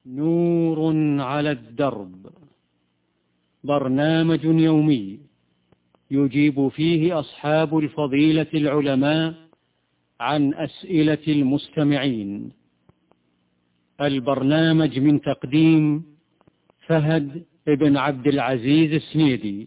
نور على الدرب، برنامج يومي يجيب فيه أصحاب الفضيلة العلماء عن أسئلة المستمعين. البرنامج من تقديم فهد بن عبد العزيز السنيدي،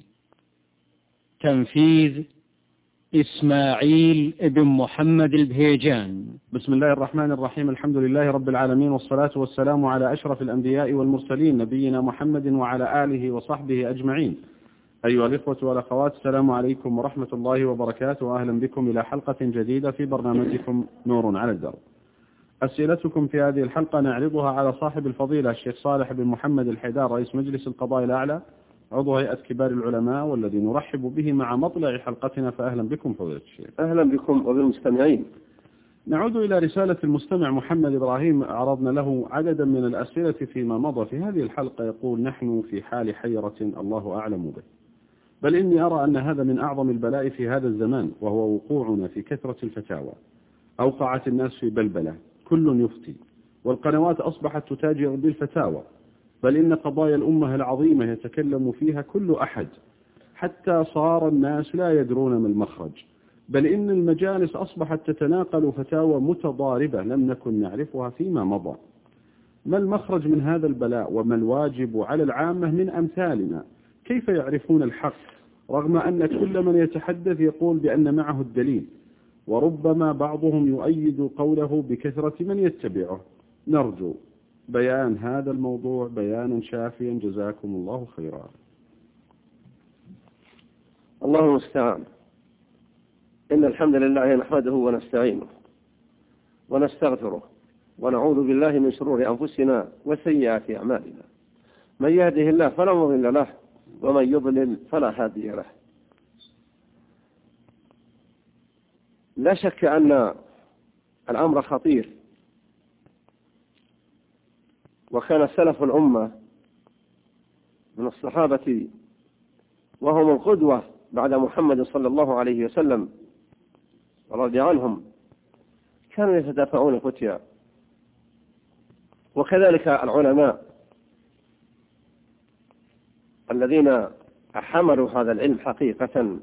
تنفيذ إسماعيل بن محمد البهيجان. بسم الله الرحمن الرحيم. الحمد لله رب العالمين، والصلاة والسلام على أشرف الأنبياء والمرسلين، نبينا محمد وعلى آله وصحبه أجمعين. أيها الإخوة والأخوات، السلام عليكم ورحمة الله وبركاته، وأهلا بكم إلى حلقة جديدة في برنامجكم نور على الدرب. أسئلتكم في هذه الحلقة نعرضها على صاحب الفضيلة الشيخ صالح بن محمد الحيدار، رئيس مجلس القضاء الأعلى، عضو هيئة كبار العلماء، والذي نرحب به مع مطلع حلقتنا. فأهلا بكم فضيلة الشيخ. أهلا بكم وبالمستمعين. نعود إلى رسالة المستمع محمد إبراهيم، عرضنا له عددا من الأسئلة فيما مضى. في هذه الحلقة يقول: نحن في حال حيرة الله أعلم به، بل إني أرى أن هذا من أعظم البلاء في هذا الزمان، وهو وقوعنا في كثرة الفتاوى. أوقعت الناس في بلبلة، كل يفتي، والقنوات أصبحت تتاجر بالفتاوى، بل إن قضايا الأمة العظيمة يتكلم فيها كل أحد، حتى صار الناس لا يدرون ما المخرج، بل إن المجالس أصبحت تتناقل فتاوى متضاربة لم نكن نعرفها فيما مضى. ما المخرج من هذا البلاء، وما الواجب على العامة من أمثالنا؟ كيف يعرفون الحق رغم أن كل من يتحدث يقول بأن معه الدليل، وربما بعضهم يؤيد قوله بكثرة من يتبعه؟ نرجو بيان هذا الموضوع بيانا شافيا، جزاكم الله خيرا. الله المستعان. إن الحمد لله نحمده ونستعينه ونستغفره، ونعوذ بالله من شرور أنفسنا وسيئات أعمالنا. من يهده الله فلا مضل له، ومن يضلل فلا هادي له. لا شك أن الأمر خطير، وكان سلف الأمة من الصحابة وهم القدوة بعد محمد صلى الله عليه وسلم ورضي عنهم، كانوا يتدافعون فتيا، وكذلك العلماء الذين حملوا هذا العلم حقيقة،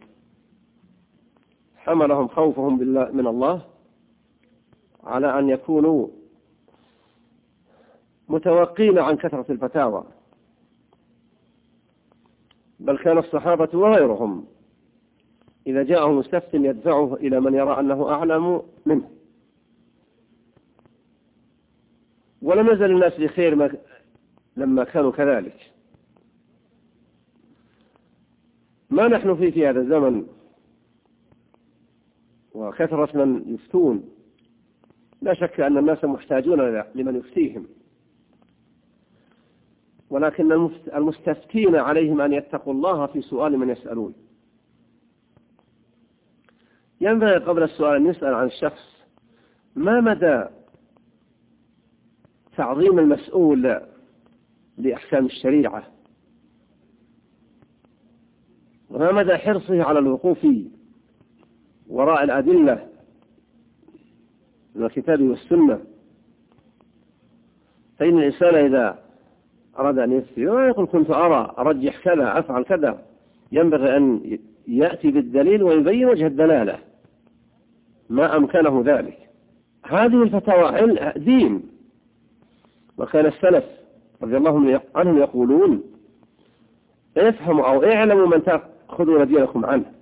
حملهم خوفهم بالله من الله على أن يكونوا متوقين عن كثرة الفتاوى، بل كان الصحابة وغيرهم إذا جاءه مستفت يدفعه إلى من يرى أنه أعلم منه. ولم يزل الناس بخير لما كانوا كذلك. ما نحن فيه في هذا الزمن وكثرة من يفتون، لا شك أن الناس محتاجون لمن يفتيهم، ولكن المستفتين عليهم أن يتقوا الله في سؤال من يسألون. ينبغي قبل السؤال أن يسأل عن الشخص ما مدى تعظيم المسؤول لأحكام الشريعة، وما مدى حرصه على الوقوف وراء الأدلة من الكتاب والسنة. فإن الإنسان إذا أراد أن يفتي ويقول كنت أرجح كذا أفعل كذا، ينبغي أن يأتي بالدليل ويبين وجه الدلالة ما أمكنه ذلك. هذه الفتاوى دين، وكان السلف رضي الله عنهم يقولون: افهموا أو اعلموا من تأخذون دينكم عنه.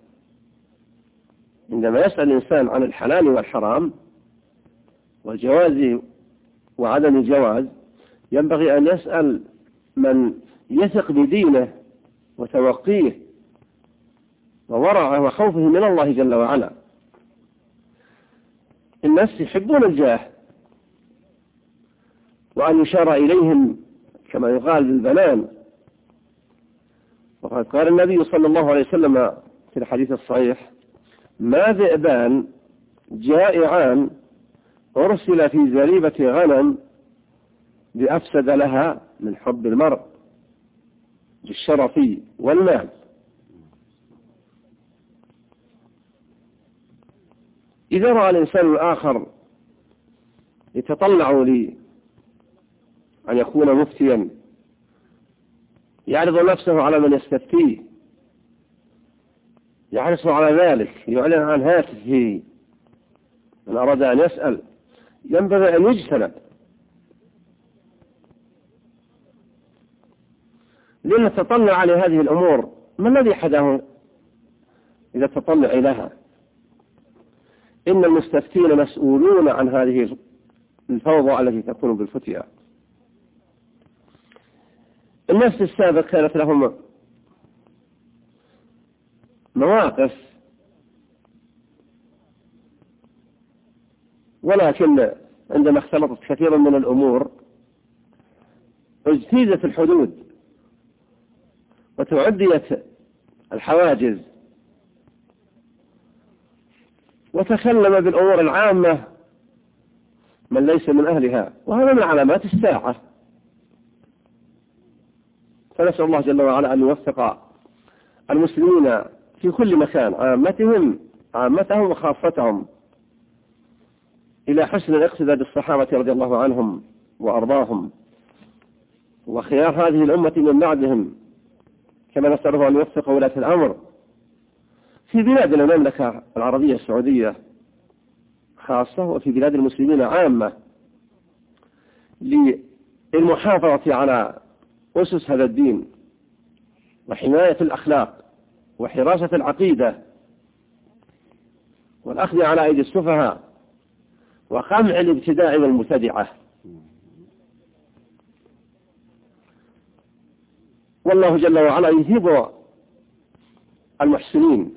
عندما يسأل الإنسان عن الحلال والحرام والجواز وعدم الجواز، ينبغي أن يسأل من يثق بدينه وتوقيه وورعه وخوفه من الله جل وعلا. الناس يحبون الجاه، وأن يشار إليهم كما يقال بالبنان. وقد قال النبي صلى الله عليه وسلم في الحديث الصحيح: ما ذئبان جائعان أرسل في زريبة غنم بأفسد لها من حب المرء بالشرف والمال. إذا رأى الإنسان الآخر يتطلع أن يكون مفتيا يعرض نفسه على من يستفتيه، يحرص على ذلك، يعلن عن هاتفه من أراد أن يسأل، ينبغي أن يجتنب. لأن تطلع على هذه الأمور ما الذي حدث إذا تطلع إليها؟ إن المستفتين مسؤولون عن هذه الفوضى التي تكون بالفتية. الناس السابق كانت لهم مواقف، ولكن عندما اختلطت كثيرا من الأمور اجتيزت الحدود وتعديت الحواجز، وتكلم بالأمور العامة من ليس من أهلها، وهذا من علامات الساعة. فنسأل الله جل وعلا أن يوفق المسلمين في كل مكان، عامتهم وخاصتهم، إلى حسن الاقتداء بالصحابة رضي الله عنهم وأرضاهم وخيار هذه الأمة من بعدهم، كما نسأله أن يوفق ولاة الأمر في بلاد المملكة العربية السعودية خاصة، وفي بلاد المسلمين عامة، للمحافظة على أسس هذا الدين وحماية الأخلاق وحراسة العقيدة والأخذ على أيدي السفهاء وقمع الابتداع والمبتدعة. والله جل وعلا يثيب المحسنين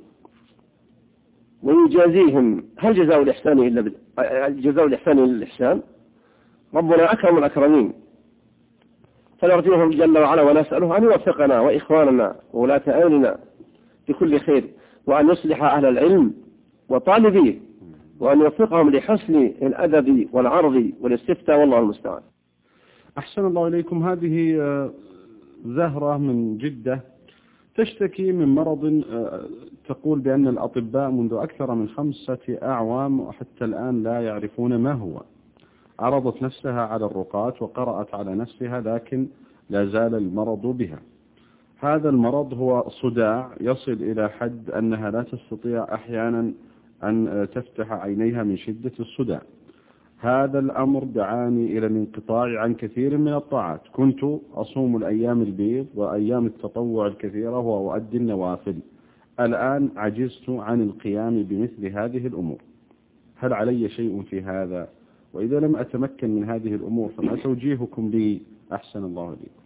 ويجازيهم. هل جزاء الإحسان إلا الإحسان؟ ربنا أكرم الأكرمين، فنرجوه جل وعلا ونسأله أن يوفقنا وإخواننا وولاة أمرنا بكل خير، وأن يصلح أهل العلم وطالبيه، وأن يوفقهم لحسن الأدب والعرض والاستفتاء، والله المستعان. أحسن الله إليكم. هذه زهرة من جدة تشتكي من مرض تقول بأن الأطباء منذ أكثر من 5 أعوام وحتى الآن لا يعرفون ما هو. عرضت نفسها على الرقاة وقرأت على نفسها، لكن لا زال المرض بها. هذا المرض هو صداع يصل إلى حد أنها لا تستطيع أحيانا أن تفتح عينيها من شدة الصداع. هذا الأمر دعاني إلى الانقطاع عن كثير من الطاعات. كنت أصوم الأيام البيض وأيام التطوع الكثيرة وأؤدي النوافل. الآن عجزت عن القيام بمثل هذه الأمور. هل علي شيء في هذا؟ وإذا لم أتمكن من هذه الأمور فما توجيهكم لي أحسن الله إليكم؟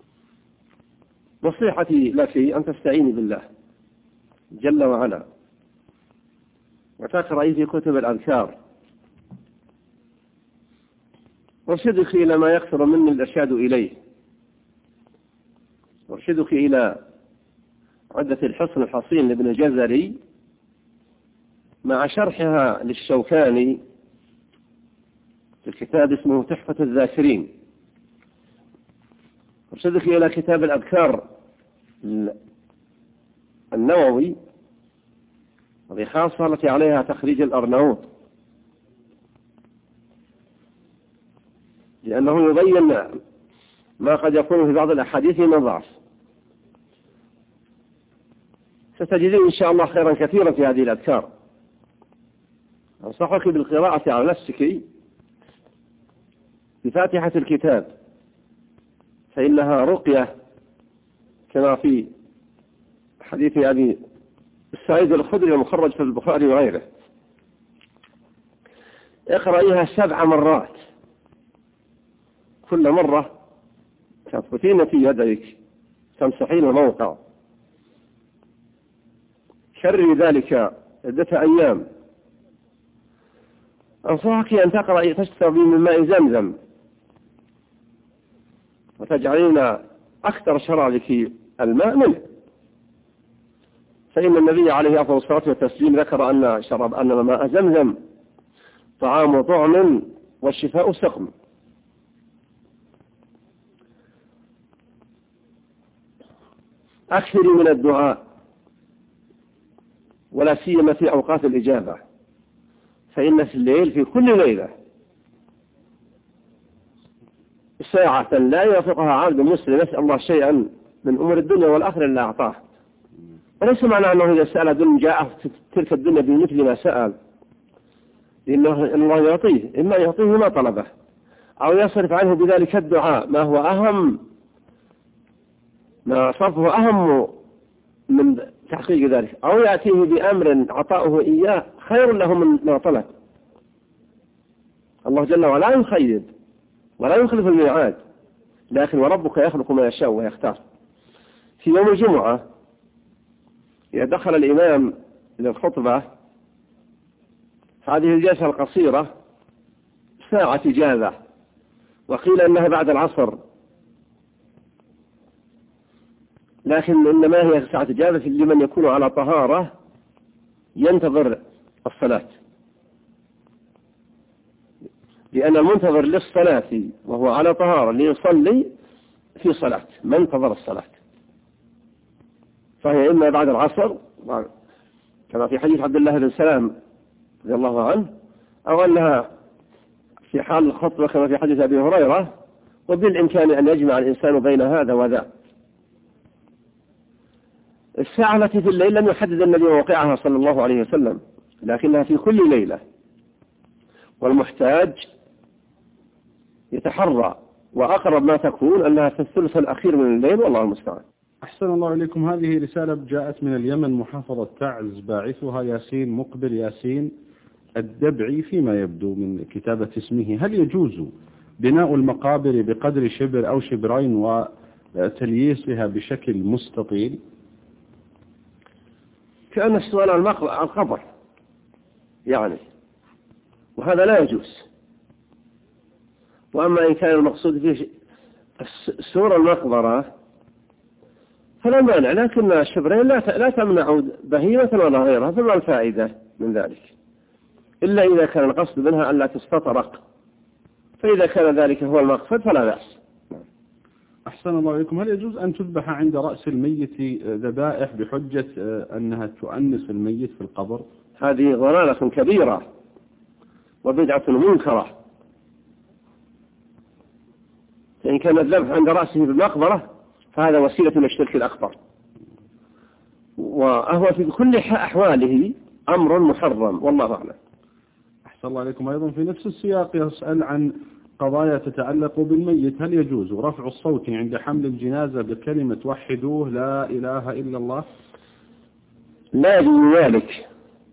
نصيحتي لك أن تستعيني بالله جل وعلا وتقرأي في كتب الأذكار، وارشدك إلى ما يكثر مني الإرشاد إليه، وارشدك إلى عدة الحصن الحصين لابن الجزري مع شرحها للشوكاني في الكتاب اسمه تحفة الذاكرين. ارشدك إلى كتاب الأذكار النووي، وهي خاصة التي عليها تخريج الأرناؤوط، لأنه يبين ما قد يكون في بعض الأحاديث من ضعف. ستجدين إن شاء الله خيرا كثيرا في هذه الأذكار. أنصحك بالقراءة على نفسك بفاتحة الكتاب، فإنها رقية كما في حديث أبي السعيد الخدري المخرج في البخاري وغيره. اقرأيها 7 مرات، كل مرة تثبتين في يديك، تمسحين الموقع، كرري ذلك عدة أيام. أنصحك أن تقرأي تشربي من ماء زمزم وتجعلين أكثر شرابك الماء منه، فإن النبي عليه أفضل الصلاة والتسليم ذكر أن ماء زمزم طعام طعم والشفاء سقم. أكثري من الدعاء، ولا سيما في أوقات الإجابة، فإن في الليل في كل ليلة ساعة لا يوافقها عبد مسلم يسأل الله شيئا من أمور الدنيا والآخرة إلا أعطاه. وليس معنى أنه إذا سأل دون جاء تلك الدنيا بمثل ما سأل، لأنه الله يعطيه، إما يعطيه ما طلبه أو يصرف عنه بذلك الدعاء ما هو أهم، ما صرفه أهم من تحقيق ذلك، أو يأتيه بأمر عطاؤه إياه خير له من ما طلب. الله جل وعلا لا يخيب ولا يخلف الميعاد، لكن وربك يخلق ما يشاء ويختار. في يوم الجمعة إذا دخل الإمام للخطبة هذه الجلسة القصيرة ساعة إجابة، وقيل أنها بعد العصر، لكن إنما هي ساعة إجابة لمن يكون على طهارة ينتظر الصلاة، لأن المنتظر للصلاة وهو على طهارة ليصلي في صلاة من انتظر الصلاة، فهي إما بعد العصر كما في حديث عبد الله بن سلام رضي الله عنه، أو أنها في حال الخطبة كما في حديث أبي هريرة، وبالإمكان أن يجمع الإنسان بين هذا وذا. الساعة التي في الليل لم يحدد النبي موقعها صلى الله عليه وسلم، لكنها في كل ليلة، والمحتاج يتحرى، وأقرب ما تكون أنها في الثلث الأخير من الليل، والله المستعان. أحسن الله إليكم. هذه رسالة جاءت من اليمن، محافظة تعز، باعثها ياسين مقبل ياسين الدبعي فيما يبدو من كتابة اسمه. هل يجوز بناء المقابر بقدر شبر أو شبرين وتلييسها بشكل مستطيل؟ كأن السؤال عن القبر يعني، وهذا لا يجوز. وأما إن كان المقصود فيه سور المقبرة فلا مانع، لكن الشبرين لا تمنع بهيمة ولا غيرها، فما الفائدة من ذلك؟ إلا إذا كان القصد منها أن لا تستطرق، فإذا كان ذلك هو المقصد فلا بأس. أحسن الله إليكم. هل يجوز أن تذبح عند رأس الميت ذبائح بحجة أنها تؤنس الميت في القبر؟ هذه ضلالة كبيرة وبدعة منكرة. فإن كان الذبح عند رأسه في المقبرة فهذا وسيلة إلى الشرك الأكبر، وهو في كل أحواله أمر محرم، والله أعلم. أحسن الله عليكم. أيضا في نفس السياق يسأل عن قضايا تتعلق بالميت. هل يجوز رفع الصوت عند حمل الجنازة بكلمة وحدوه لا إله إلا الله؟ لا يجوز ذلك،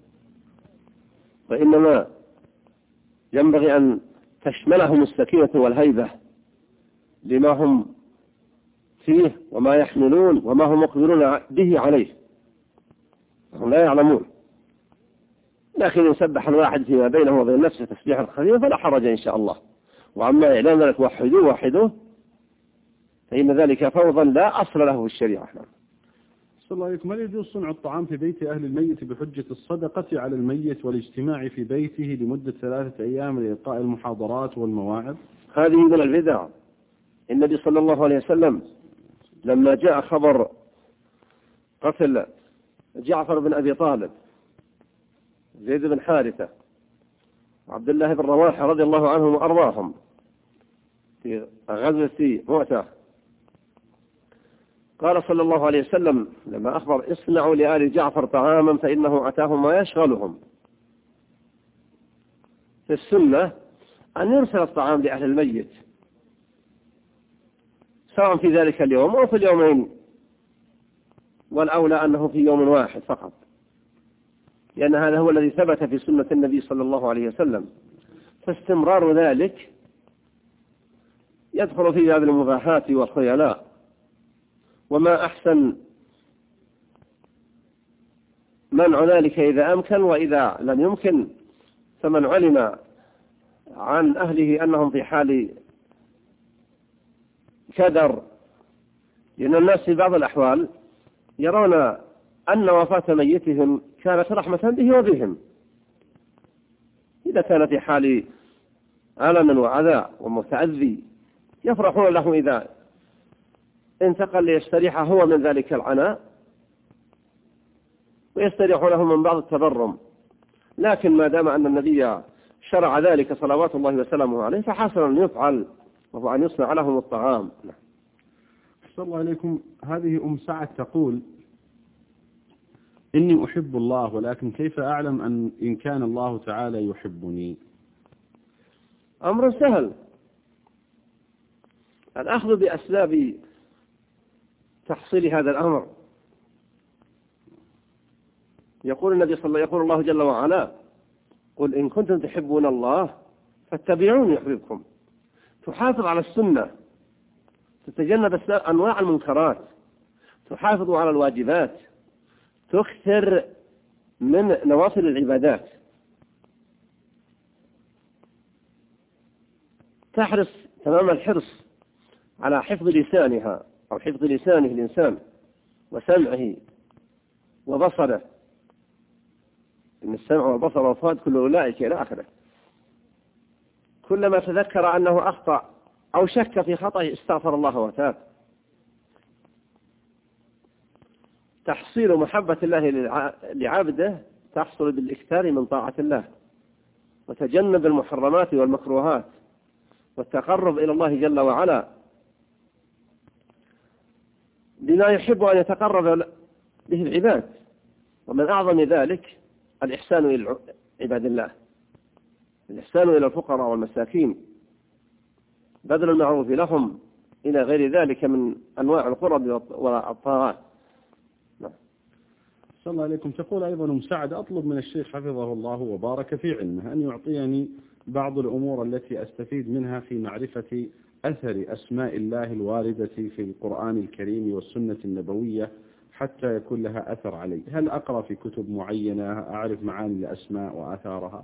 وإنما ينبغي أن تشملهم السكينة والهيبة لما هم فيه وما يحملون وما هم مقبلون به عليه، هم لا يعلمون. لكن يسبح الواحد فيما بينه وبين نفسه تسبيحا خفيفا فلا حرج إن شاء الله. وعما إعلان ذلك وحدوه فإن ذلك فوضا لا أصل له في الشريعة. صلى الله عليكم. هل يجوز صنع الطعام في بيت أهل الميت بحجة الصدقة على الميت والاجتماع في بيته لمدة 3 أيام لإلقاء المحاضرات والمواعظ؟ هذه من البدع. النبي صلى الله عليه وسلم لما جاء خبر قتل جعفر بن أبي طالب، زيد بن حارثة، عبد الله بن رواحة رضي الله عنهم وأرضاهم في غزوة مؤتة، قال صلى الله عليه وسلم لما أخبر: اصنعوا لآل جعفر طعاما فإنه أتاهم ما يشغلهم. في السنة أن يرسل الطعام لأهل الميت سواء في ذلك اليوم أو في اليومين، والأولى أنه في يوم واحد فقط، لأن هذا هو الذي ثبت في سنة النبي صلى الله عليه وسلم. فاستمرار ذلك يدخل في هذه المباحات والخيلاء، وما أحسن منع ذلك إذا أمكن، وإذا لم يمكن فمن علم عن أهله أنهم في حال كدر، لأن الناس في بعض الأحوال يرون أن وفاة ميتهم كانت رحمة به وبهم، إذا كان في حال ألم وعذاب ومتأذي يفرحون له إذا انتقل ليستريح هو من ذلك العناء، ويستريح له من بعض التبرم. لكن ما دام أن النبي شرع ذلك صلوات الله وسلامه عليه فحسن أن يفعل وهو أن يصنع لهم الطعام. أحسن الله إليكم. هذه سعد تقول: إني أحب الله، ولكن كيف أعلم إن كان الله تعالى يحبني؟ أمر سهل، الأخذ بأسباب تحصيل هذا الأمر. يقول الله جل وعلا: قل إن كنتم تحبون الله فاتبعوني يحببكم. تحافظ على السنة، تتجنب أنواع المنكرات، تحافظ على الواجبات، تكثر من نوافل العبادات، تحرص تمام الحرص على حفظ لسانها أو حفظ لسانه الإنسان وسمعه وبصره، إن السمع والبصر والفؤاد كل أولئك إلى آخره. كلما تذكر أنه أخطأ أو شك في خطأه استغفر الله وتاب. تحصيل محبة الله لعبده تحصل بالإكثار من طاعة الله، وتجنب المحرمات والمكروهات، والتقرب إلى الله جل وعلا بما يحب أن يتقرب به العباد. ومن أعظم ذلك الإحسان إلى عباد الله، الإحسان إلى الفقراء والمساكين، بذل المعروف لهم، إلى غير ذلك من أنواع القرب والطاعات. صلى الله عليكم. تقول أيضا سعد: أطلب من الشيخ حفظه الله وبارك في علمه أن يعطيني بعض الأمور التي أستفيد منها في معرفة أثر أسماء الله الواردة في القرآن الكريم والسنة النبوية حتى يكون لها أثر علي. هل أقرأ في كتب معينة أعرف معاني الأسماء وآثارها؟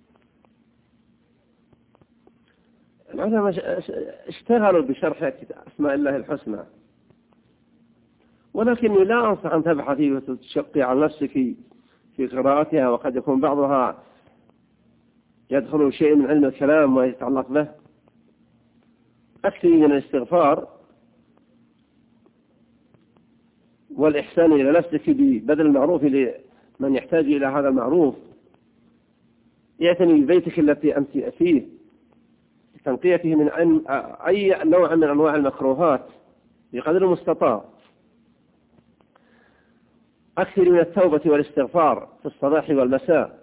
العلماء اشتغلوا بشرح أسماء الله الحسنى، ولكني لا أنصح أن تبحثي وتشقي على نفسك في قراءتها، وقد يكون بعضها يدخل شيء من علم الكلام ويتعلق به. أكثر من الاستغفار والإحسان إلى نفسك ببذل المعروف لمن يحتاج إلى هذا المعروف. يعتني ببيتك التي أنت فيه، تنقيته من أي نوع من أنواع المكروهات بقدر المستطاع. أكثر من التوبة والاستغفار في الصباح والمساء.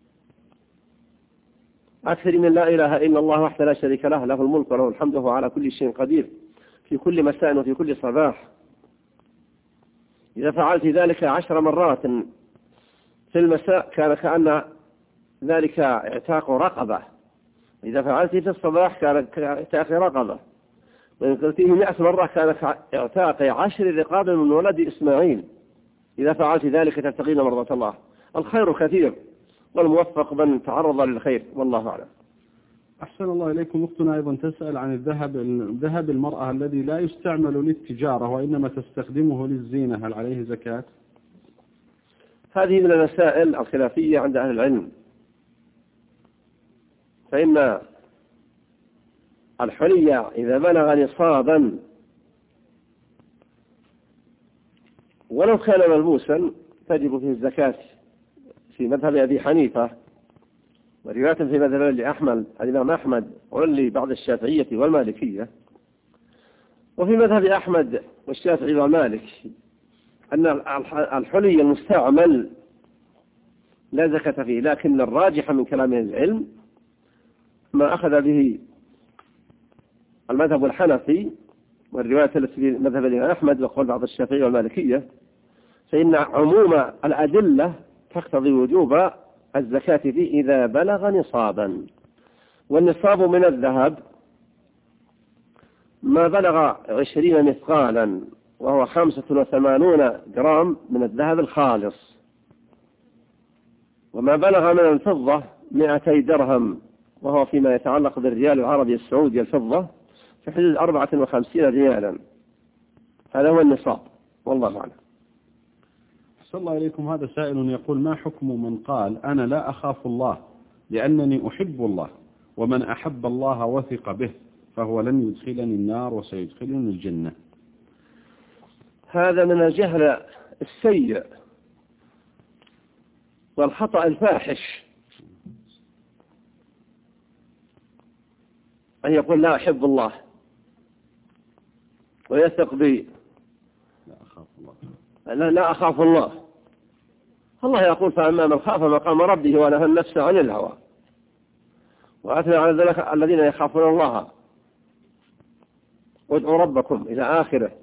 أكثر من لا إله إلا الله وحده لا شريك له، له الملك وله الحمد وهو على كل شيء قدير، في كل مساء وفي كل صباح. إذا فعلت ذلك 10 مرات في المساء كان كأن ذلك اعتاق رقبة، إذا فعلت في الصباح كان اعتاق رقبة، وإن قلتيه 100 مرة كان اعتاق 10 رقاب من ولد إسماعيل. إذا فعلت ذلك تبتغين مرضاة الله. الخير كثير، والموفق من تعرض للخير، والله أعلم. أحسن الله إليكم. أختنا أيضا تسأل عن الذهب المرأة الذي لا يستعمل للتجارة وإنما تستخدمه للزينة، هل عليه زكاة؟ هذه من المسائل الخلافية عند أهل العلم. فإن الحلي إذا بلغ نصابا ولو كان ملبوسا تجب فيه الزكاة في مذهب أبي حنيفة، ورواية في مذهب الإمام أحمد ولبعض الشافعية والمالكية. وفي مذهب أحمد والشافعي والمالك أن الحلي المستعمل لا زكاة فيه، لكن الراجح من كلام العلم ما أخذ به المذهب الحنفي والرواية التي في مذهب الإمام أحمد وقول بعض الشافعي والمالكية، فإن عموم الأدلة تقتضي وجوب الزكاة فيه إذا بلغ نصابا. والنصاب من الذهب ما بلغ 20 مثقالا، وهو 85 جرام من الذهب الخالص، وما بلغ من الفضة 200 درهم، وهو فيما يتعلق بالريال العربي السعودي الفضة في حدود 54 ريالا. هذا هو النصاب، والله أعلم. صلى الله عليكم. هذا سائل يقول: ما حكم من قال أنا لا أخاف الله لأنني أحب الله، ومن أحب الله وثق به فهو لن يدخلني النار وسيدخلني الجنة؟ هذا من الجهل السيء والخطأ الفاحش. أن يقول لا أحب الله ويثق بي، لا أخاف الله. الله يقول فأما من خاف مقام ربه ونهى النفس عن الهوى وأثنى على ذلك الذين يخافون الله وادعوا ربكم إلى آخره.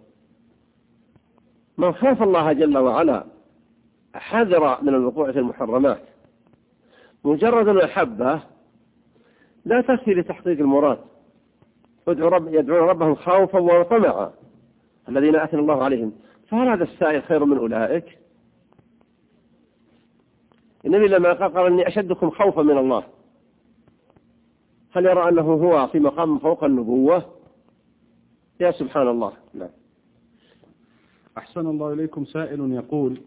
من خاف الله جل وعلا حذر من الوقوع في المحرمات. مجرد المحبة لا تكفي لتحقيق المراد. يدعون ربهم خوفا وطمعا الذين أثنى الله عليهم، فهل هذا السائل خير من أولئك؟ النبي لما قال إني أشدكم خوفا من الله، هل يرى أنه هو في مقام فوق النبوة؟ يا سبحان الله. لا. أحسن الله إليكم. سائل يقول: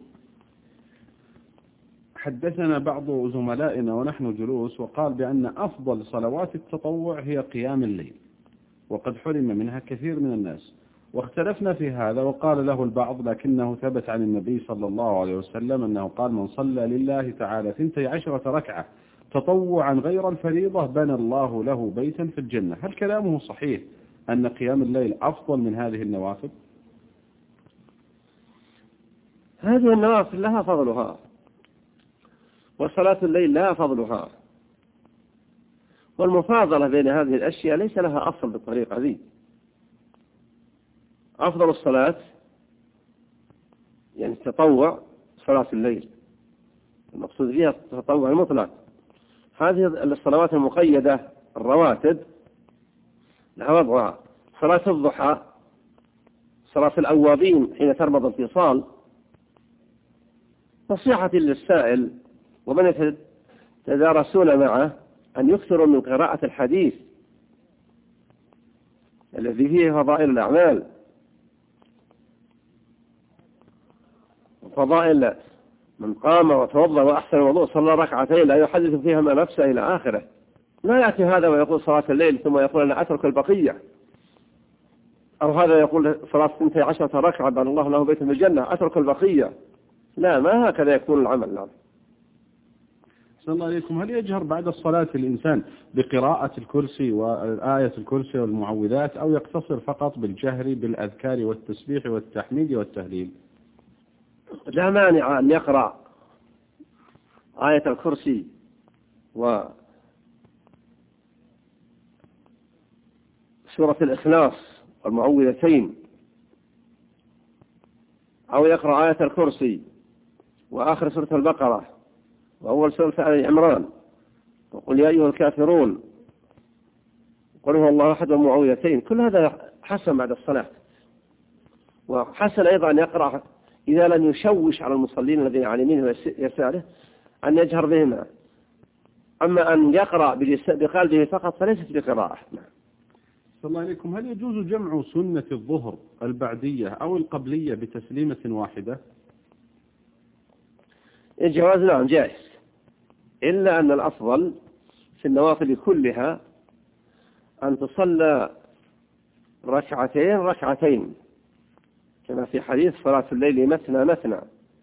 حدثنا بعض زملائنا ونحن جلوس وقال بأن أفضل صلوات التطوع هي قيام الليل، وقد حرم منها كثير من الناس، واختلفنا في هذا. وقال له البعض لكنه ثبت عن النبي صلى الله عليه وسلم أنه قال: من صلى لله تعالى 12 ركعة تطوعا غير الفريضة بنى الله له بيتا في الجنة. هل كلامه صحيح أن قيام الليل أفضل من هذه النوافل؟ هذه النوافل لها فضلها، وصلاة الليل لها فضلها، والمفاضلة بين هذه الأشياء ليس لها أصل بالطريقة ذي. أفضل الصلاة يعني التطوع صلاة الليل، المقصود فيها التطوع المطلق. هذه الصلوات المقيدة الرواتب لها وضعها. صلاة الضحى، صلاة الأوابين حين ترمض الفصال. نصيحة للسائل ومن يتدارسون معه أن يكثروا من قراءة الحديث الذي فيه فضائل الأعمال وفضائل من قام وتوضأ وأحسن الوضوء صلى ركعتين لا يحدث فيهما نفسه إلى آخره. لا يأتي هذا ويقول صلاة الليل ثم يقول أنا أترك البقية، أو هذا يقول صلاة 12 ركعة بأن الله له بيت من الجنة أترك البقية. لا، ما هكذا يكون العمل. لا. صلى الله عليكم. هل يجهر بعد الصلاة الإنسان بقراءة الكرسي وآية الكرسي والمعوذات، أو يقتصر فقط بالجهر بالأذكار والتسبيح والتحميد والتهليل؟ لا مانع أن يقرأ آية الكرسي وسورة الإخلاص والمعوذتين، أو يقرأ آية الكرسي وآخر سورة البقرة وأول سورة آل عمران وقل يا أيها الكافرون قل هو الله أحد والمعوذتين. كل هذا حسن بعد الصلاة. وحسن أيضا أن يقرأ إذا لم يشوش على المصلين الذين على يمينه ويساره أن يجهر بهما. أما أن يقرأ بقلبه فقط فليست بقراءة. صلى الله عليكم. هل يجوز جمع سنة الظهر البعدية أو القبلية بتسليمة واحدة؟ الجواز نعم جائز، إلا أن الأفضل في النوافل كلها أن تصلى ركعتين كما في حديث صلاة الليل مثنى مثنى،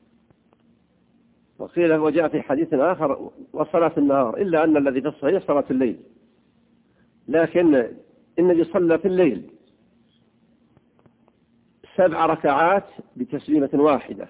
وقيل وجاء في حديث آخر وصلاة النهار، إلا أن الذي في الصحيح صلاة الليل. لكن النبي صلى في الليل 7 ركعات بتسليمة واحدة،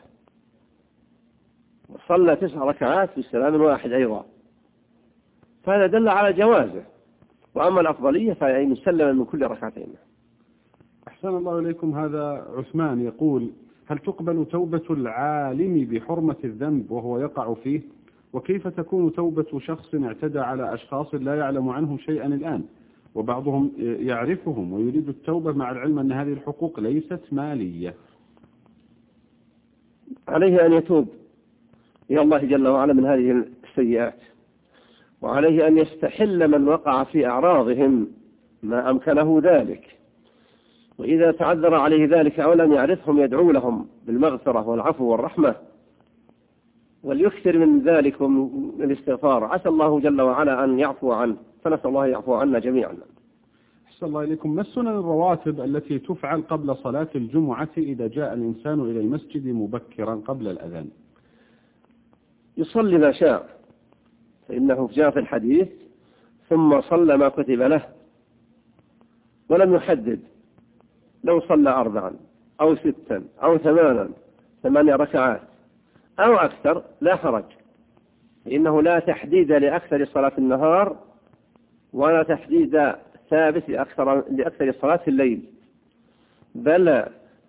وصلى 9 ركعات بسلام واحد أيضا، فهذا دل على جوازه. وأما الأفضلية فهي مسلما من كل ركعتين. أحسن الله إليكم. هذا عثمان يقول: هل تقبل توبة العالم بحرمة الذنب وهو يقع فيه؟ وكيف تكون توبة شخص اعتدى على أشخاص لا يعلم عنهم شيئا الآن، وبعضهم يعرفهم ويريد التوبة مع العلم أن هذه الحقوق ليست مالية؟ عليه أن يتوب إلى الله جل وعلا من هذه السيئات، وعليه أن يستحل من وقع في أعراضهم ما أمكنه ذلك، وإذا تعذر عليه ذلك أو لم يعرفهم يدعو لهم بالمغفرة والعفو والرحمة، وليكثر من ذلك من الاستغفار. عسى الله جل وعلا أن يعفو عنه، فنسأل الله يعفو عنا جميعا. أحسن الله إليكم. ما السنن الرواتب التي تفعل قبل صلاة الجمعة إذا جاء الإنسان إلى المسجد مبكرا قبل الأذان؟ يصلي ما شاء، فإنه جاء في الحديث ثم صلى ما كتب له، ولم يحدد لو صلى 4 أو 6 أو 8 ركعات أو أكثر لا حرج، إنه لا تحديد لأكثر صلاة النهار ولا تحديد ثابت لأكثر صلاة في الليل، بل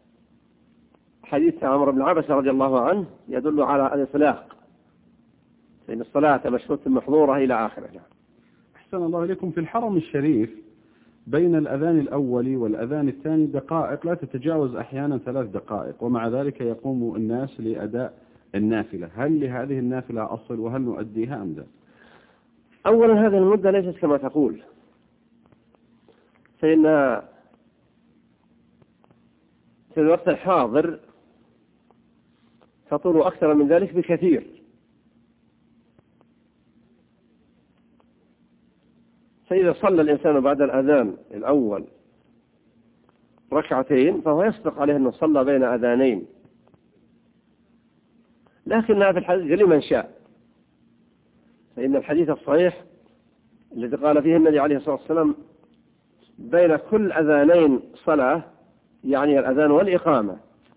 حديث عمرو بن عبس رضي الله عنه يدل على الإطلاق، فإن الصلاة مشروط محظورة إلى آخره. أحسن الله إليكم. في الحرم الشريف بين الأذان الأول والأذان الثاني دقائق لا تتجاوز أحيانا 3 دقائق، ومع ذلك يقوم الناس لأداء النافلة. هل لهذه النافلة أصل وهل نؤديها أم لا؟ أولا هذه المدة ليست كما تقول، فإن في الوقت الحاضر تطول أكثر من ذلك بكثير، فإذا صلى الإنسان بعد الأذان الأول 2 فهو يصدق عليه أنه صلى بين أذانين، لكنها في الحديث لمن شاء، فإن الحديث الصحيح الذي قال فيه النبي عليه الصلاة والسلام بين كل أذانين صلاة، يعني الأذان والإقامة،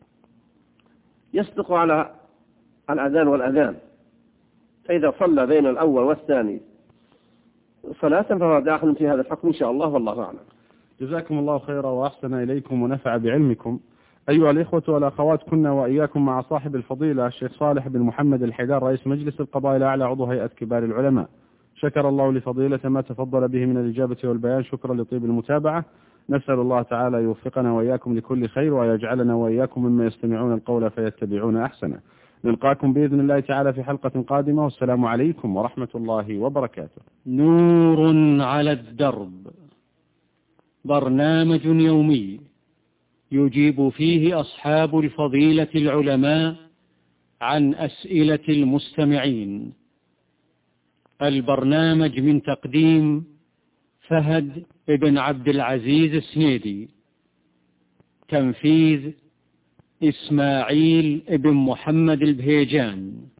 يصدق على الأذان والأذان، فإذا صلى بين الأول والثاني صلاة فهو داخل في هذا الحكم إن شاء الله، والله أعلم. جزاكم الله خيرا وأحسن إليكم ونفع بعلمكم. أيها الإخوة والأخوات، كنا وإياكم مع صاحب الفضيلة الشيخ صالح بن محمد الحدار رئيس مجلس القضاء الأعلى عضو هيئة كبار العلماء. شكر الله لفضيلة ما تفضل به من الإجابة والبيان، شكرا لطيب المتابعة. نسأل الله تعالى يوفقنا وإياكم لكل خير ويجعلنا وإياكم مما يستمعون القول فيتبعون أحسنه. نلقاكم بإذن الله تعالى في حلقة قادمة، والسلام عليكم ورحمة الله وبركاته. نور على الدرب، برنامج يومي يجيب فيه أصحاب الفضيلة العلماء عن أسئلة المستمعين. البرنامج من تقديم فهد بن عبد العزيز السنيدي، تنفيذ إسماعيل بن محمد البهيجان.